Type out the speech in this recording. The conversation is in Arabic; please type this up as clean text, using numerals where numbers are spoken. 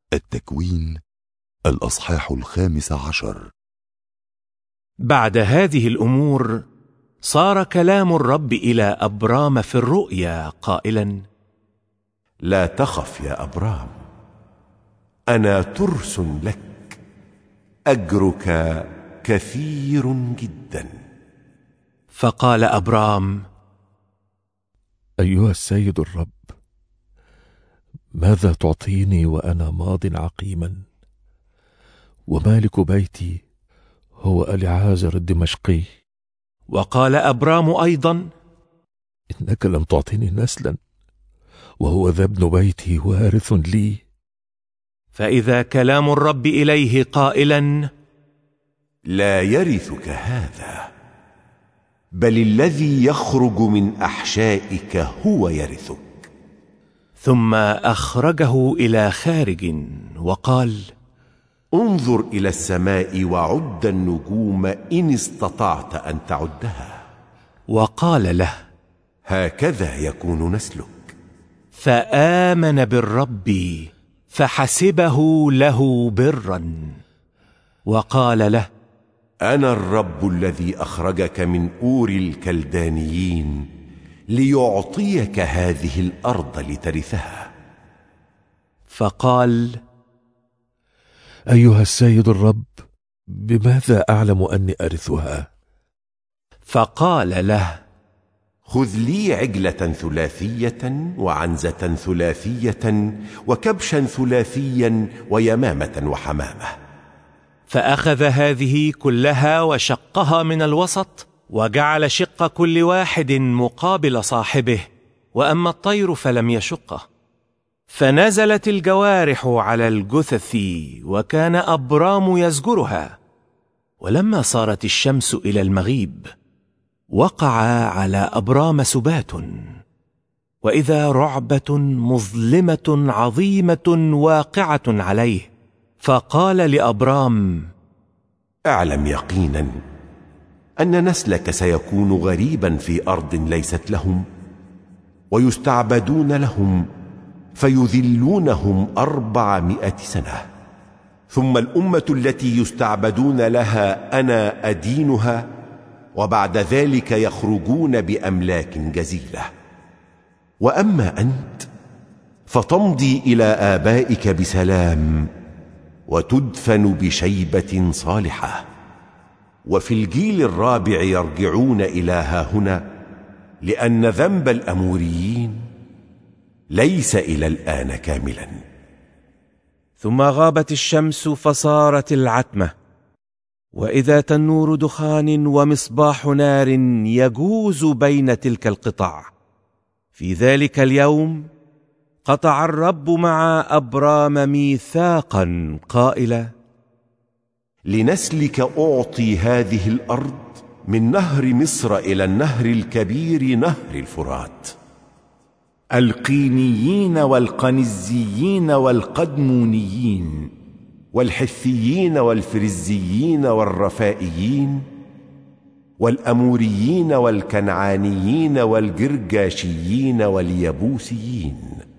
التكوين الأصحاح 15. بعد هذه الأمور صار كلام الرب إلى أبرام في الرؤيا قائلا: لا تخف يا أبرام، أنا ترس لك، أجرك كثير جدا. فقال أبرام: أيها السيد الرب، ماذا تعطيني وأنا ماض عقيما؟ ومالك بيتي هو أليعازر الدمشقي. وقال أبرام أيضا: إنك لم تعطيني نسلا، وهو ذا ابن بيتي وارث لي. فإذا كلام الرب إليه قائلا: لا يرثك هذا، بل الذي يخرج من أحشائك هو يرثك. ثم أخرجه إلى خارج وقال: انظر إلى السماء وعد النجوم إن استطعت أن تعدها. وقال له: هكذا يكون نسلك. فآمن بالرب فحسبه له برا. وقال له: أنا الرب الذي أخرجك من أور الكلدانيين ليعطيك هذه الأرض لترثها. فقال: أيها السيد الرب، بماذا أعلم أني أرثها؟ فقال له: خذ لي عجلة ثلاثية وعنزة ثلاثية وكبشا ثلاثيا ويمامة وحمامة. فأخذ هذه كلها وشقها من الوسط، وجعل شق كل واحد مقابل صاحبه، وأما الطير فلم يشقه. فنزلت الجوارح على الجثث، وكان أبرام يزجرها. ولما صارت الشمس إلى المغيب وقع على أبرام سبات، وإذا رعبة مظلمة عظيمة واقعة عليه. فقال لأبرام: اعلم يقينا أن نسلك سيكون غريبا في أرض ليست لهم، ويستعبدون لهم فيذلونهم 400 سنة، ثم الأمة التي يستعبدون لها أنا أدينها، وبعد ذلك يخرجون بأملاك جزيلة. وأما أنت فتمضي إلى آبائك بسلام، وتدفن بشيبة صالحة، وفي الجيل الرابع يرجعون إلى هاهنا، لأن ذنب الأموريين ليس إلى الآن كاملا. ثم غابت الشمس فصارت العتمة، وإذا تنور دخان ومصباح نار يجوز بين تلك القطع. في ذلك اليوم قطع الرب مع أبرام ميثاقا قائلا: لنسلك أعطي هذه الأرض من نهر مصر إلى النهر الكبير نهر الفرات. القينيين والقنزيين والقدمونيين والحثيين والفرزيين والرفائيين والأموريين والكنعانيين والجرجاشيين واليبوسيين.